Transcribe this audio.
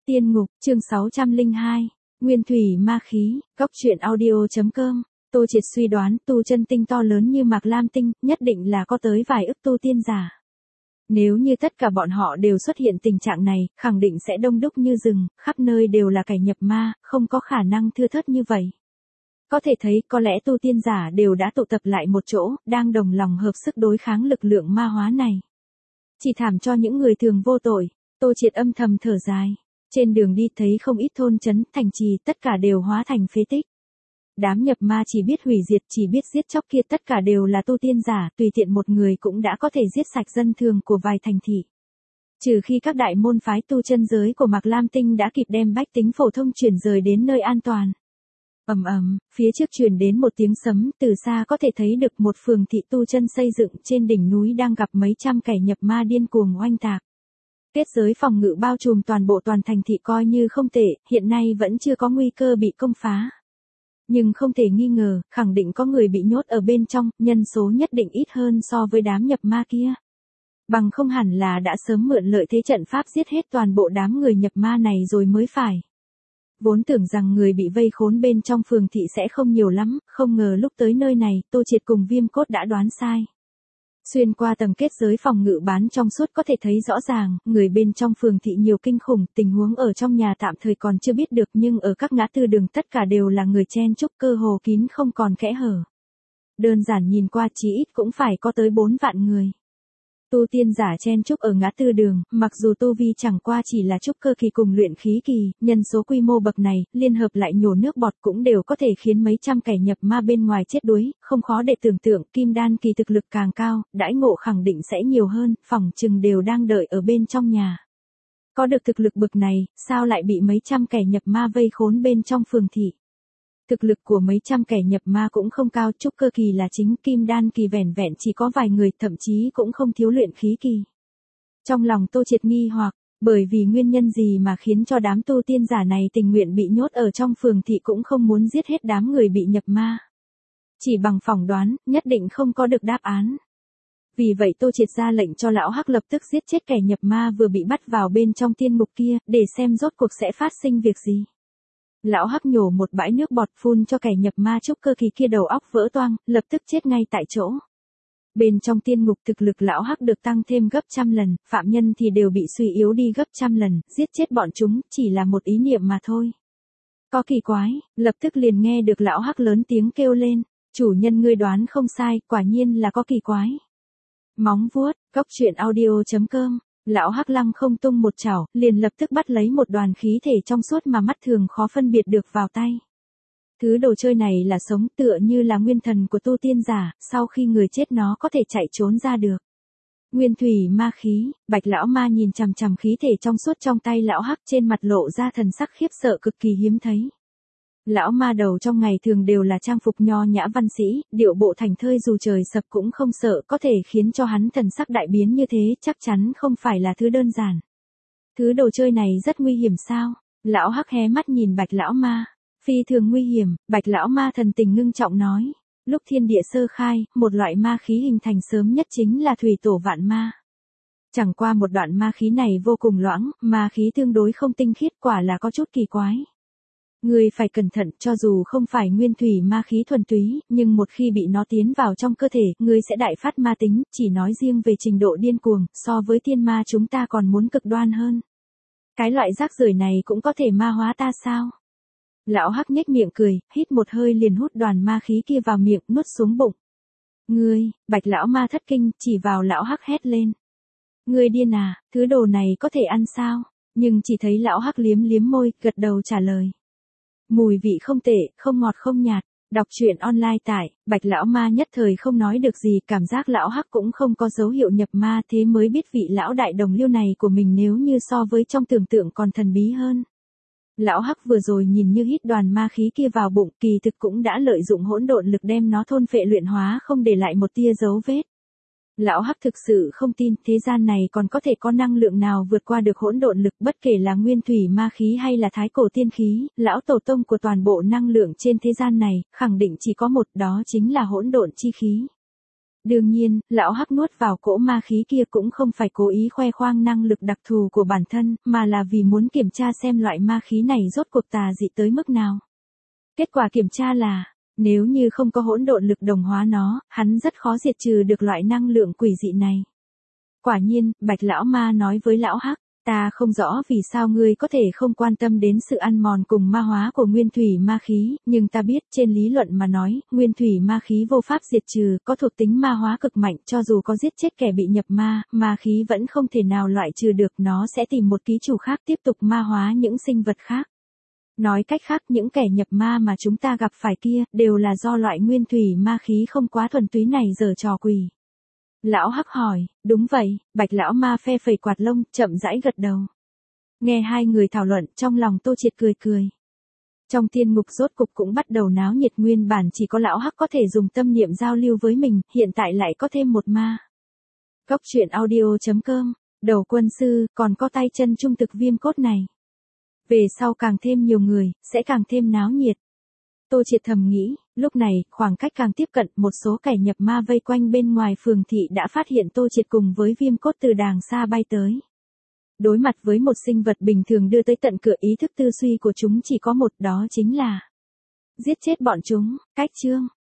Tiên ngục, chương 602, Nguyên thủy ma khí, góc truyện audio.com. Tô Triệt suy đoán tu chân tinh to lớn như Mạc Lam Tinh, nhất định là có tới vài ức tu tiên giả. Nếu như tất cả bọn họ đều xuất hiện tình trạng này, khẳng định sẽ đông đúc như rừng, khắp nơi đều là kẻ nhập ma, không có khả năng thưa thớt như vậy. Có thể thấy có lẽ tu tiên giả đều đã tụ tập lại một chỗ, đang đồng lòng hợp sức đối kháng lực lượng ma hóa này. Chỉ thảm cho những người thường vô tội. Tô Triệt âm thầm thở dài. Trên đường đi thấy không ít thôn trấn, thành trì, tất cả đều hóa thành phế tích. Đám nhập ma chỉ biết hủy diệt, chỉ biết giết chóc kia tất cả đều là tu tiên giả, tùy tiện một người cũng đã có thể giết sạch dân thường của vài thành thị. Trừ khi các đại môn phái tu chân giới của Mạc Lam Tinh đã kịp đem bách tính phổ thông chuyển rời đến nơi an toàn. Ầm ầm, phía trước truyền đến một tiếng sấm, từ xa có thể thấy được một phường thị tu chân xây dựng trên đỉnh núi đang gặp mấy trăm kẻ nhập ma điên cuồng oanh tạc. Kết giới phòng ngự bao trùm toàn bộ toàn thành thị coi như không tệ, hiện nay vẫn chưa có nguy cơ bị công phá. Nhưng không thể nghi ngờ, khẳng định có người bị nhốt ở bên trong, nhân số nhất định ít hơn so với đám nhập ma kia. Bằng không hẳn là đã sớm mượn lợi thế trận pháp giết hết toàn bộ đám người nhập ma này rồi mới phải. Vốn tưởng rằng người bị vây khốn bên trong phường thị sẽ không nhiều lắm, không ngờ lúc tới nơi này, Tô Triệt cùng Viêm Cốt đã đoán sai. Xuyên qua tầng kết giới phòng ngự bán trong suốt có thể thấy rõ ràng, người bên trong phường thị nhiều kinh khủng, tình huống ở trong nhà tạm thời còn chưa biết được nhưng ở các ngã tư đường tất cả đều là người chen chúc cơ hồ kín không còn kẽ hở. Đơn giản nhìn qua chí ít cũng phải có tới 4 vạn người. Tu tiên giả chen chúc ở ngã tư đường, mặc dù tu vi chẳng qua chỉ là trúc cơ kỳ cùng luyện khí kỳ, nhân số quy mô bậc này, liên hợp lại nhổ nước bọt cũng đều có thể khiến mấy trăm kẻ nhập ma bên ngoài chết đuối, không khó để tưởng tượng, kim đan kỳ thực lực càng cao, đãi ngộ khẳng định sẽ nhiều hơn, phỏng chừng đều đang đợi ở bên trong nhà. Có được thực lực bậc này, sao lại bị mấy trăm kẻ nhập ma vây khốn bên trong phường thị? Thực lực của mấy trăm kẻ nhập ma cũng không cao, trúc cơ kỳ là chính, kim đan kỳ vẻn vẹn chỉ có vài người, thậm chí cũng không thiếu luyện khí kỳ. Trong lòng Tô Triệt nghi hoặc, bởi vì nguyên nhân gì mà khiến cho đám tu tiên giả này tình nguyện bị nhốt ở trong phường thị cũng không muốn giết hết đám người bị nhập ma. Chỉ bằng phỏng đoán, nhất định không có được đáp án. Vì vậy Tô Triệt ra lệnh cho lão Hắc lập tức giết chết kẻ nhập ma vừa bị bắt vào bên trong tiên ngục kia, để xem rốt cuộc sẽ phát sinh việc gì. Lão Hắc nhổ một bãi nước bọt phun cho kẻ nhập ma trúc cơ kỳ kia đầu óc vỡ toang, lập tức chết ngay tại chỗ. Bên trong tiên ngục thực lực lão Hắc được tăng thêm gấp trăm lần, phạm nhân thì đều bị suy yếu đi gấp trăm lần, giết chết bọn chúng chỉ là một ý niệm mà thôi. Có kỳ quái, lập tức liền nghe được lão Hắc lớn tiếng kêu lên, chủ nhân ngươi đoán không sai, quả nhiên là có kỳ quái. Móng vuốt, góc truyện audio.com. Lão Hắc lăng không tung một chảo, liền lập tức bắt lấy một đoàn khí thể trong suốt mà mắt thường khó phân biệt được vào tay. Thứ đồ chơi này là sống tựa như là nguyên thần của tu tiên giả, sau khi người chết nó có thể chạy trốn ra được. Nguyên thủy ma khí, Bạch lão ma nhìn chằm chằm khí thể trong suốt trong tay lão Hắc trên mặt lộ ra thần sắc khiếp sợ cực kỳ hiếm thấy. Lão ma đầu trong ngày thường đều là trang phục nho nhã văn sĩ, điệu bộ thành thơi dù trời sập cũng không sợ, có thể khiến cho hắn thần sắc đại biến như thế chắc chắn không phải là thứ đơn giản. Thứ đồ chơi này rất nguy hiểm sao? Lão Hắc hé mắt nhìn Bạch lão ma. Phi thường nguy hiểm, Bạch lão ma thần tình ngưng trọng nói. Lúc thiên địa sơ khai, một loại ma khí hình thành sớm nhất chính là thủy tổ vạn ma. Chẳng qua một đoạn ma khí này vô cùng loãng, ma khí tương đối không tinh khiết, quả là có chút kỳ quái. Ngươi phải cẩn thận, cho dù không phải nguyên thủy ma khí thuần túy, nhưng một khi bị nó tiến vào trong cơ thể, ngươi sẽ đại phát ma tính, chỉ nói riêng về trình độ điên cuồng, so với tiên ma chúng ta còn muốn cực đoan hơn. Cái loại rác rưởi này cũng có thể ma hóa ta sao? Lão Hắc nhếch miệng cười, hít một hơi liền hút đoàn ma khí kia vào miệng, nuốt xuống bụng. Ngươi, Bạch lão ma thất kinh, chỉ vào lão Hắc hét lên. Ngươi điên à, thứ đồ này có thể ăn sao? Nhưng chỉ thấy lão Hắc liếm liếm môi, gật đầu trả lời. Mùi vị không tệ, không ngọt không nhạt. Đọc truyện online tại, Bạch lão ma nhất thời không nói được gì, cảm giác lão Hắc cũng không có dấu hiệu nhập ma, thế mới biết vị lão đại đồng liêu này của mình nếu như so với trong tưởng tượng còn thần bí hơn. Lão Hắc vừa rồi nhìn như hít đoàn ma khí kia vào bụng, kỳ thực cũng đã lợi dụng hỗn độn lực đem nó thôn phệ luyện hóa không để lại một tia dấu vết. Lão Hắc thực sự không tin thế gian này còn có thể có năng lượng nào vượt qua được hỗn độn lực, bất kể là nguyên thủy ma khí hay là thái cổ tiên khí, lão tổ tông của toàn bộ năng lượng trên thế gian này, khẳng định chỉ có một, đó chính là hỗn độn chi khí. Đương nhiên, lão Hắc nuốt vào cỗ ma khí kia cũng không phải cố ý khoe khoang năng lực đặc thù của bản thân, mà là vì muốn kiểm tra xem loại ma khí này rốt cuộc tà dị tới mức nào. Kết quả kiểm tra là, nếu như không có hỗn độn lực đồng hóa nó, hắn rất khó diệt trừ được loại năng lượng quỷ dị này. Quả nhiên, Bạch lão ma nói với lão Hắc, ta không rõ vì sao ngươi có thể không quan tâm đến sự ăn mòn cùng ma hóa của nguyên thủy ma khí, nhưng ta biết trên lý luận mà nói, nguyên thủy ma khí vô pháp diệt trừ, có thuộc tính ma hóa cực mạnh, cho dù có giết chết kẻ bị nhập ma khí vẫn không thể nào loại trừ được, nó sẽ tìm một ký chủ khác tiếp tục ma hóa những sinh vật khác. Nói cách khác, những kẻ nhập ma mà chúng ta gặp phải kia, đều là do loại nguyên thủy ma khí không quá thuần túy này giở trò quỷ. Lão Hắc hỏi, đúng vậy, Bạch lão ma phe phẩy quạt lông, chậm rãi gật đầu. Nghe hai người thảo luận, trong lòng Tô Triệt cười cười. Trong tiên ngục rốt cục cũng bắt đầu náo nhiệt, nguyên bản chỉ có lão Hắc có thể dùng tâm niệm giao lưu với mình, hiện tại lại có thêm một ma. Góc truyện audio.com, đầu quân sư, còn có tay chân trung thực viêm cốt này. Về sau càng thêm nhiều người, sẽ càng thêm náo nhiệt. Tô Triệt thầm nghĩ, lúc này, khoảng cách càng tiếp cận, một số kẻ nhập ma vây quanh bên ngoài phường thị đã phát hiện Tô Triệt cùng với viêm cốt từ đàng xa bay tới. Đối mặt với một sinh vật bình thường đưa tới tận cửa, ý thức tư duy của chúng chỉ có một, đó chính là giết chết bọn chúng. Cách chương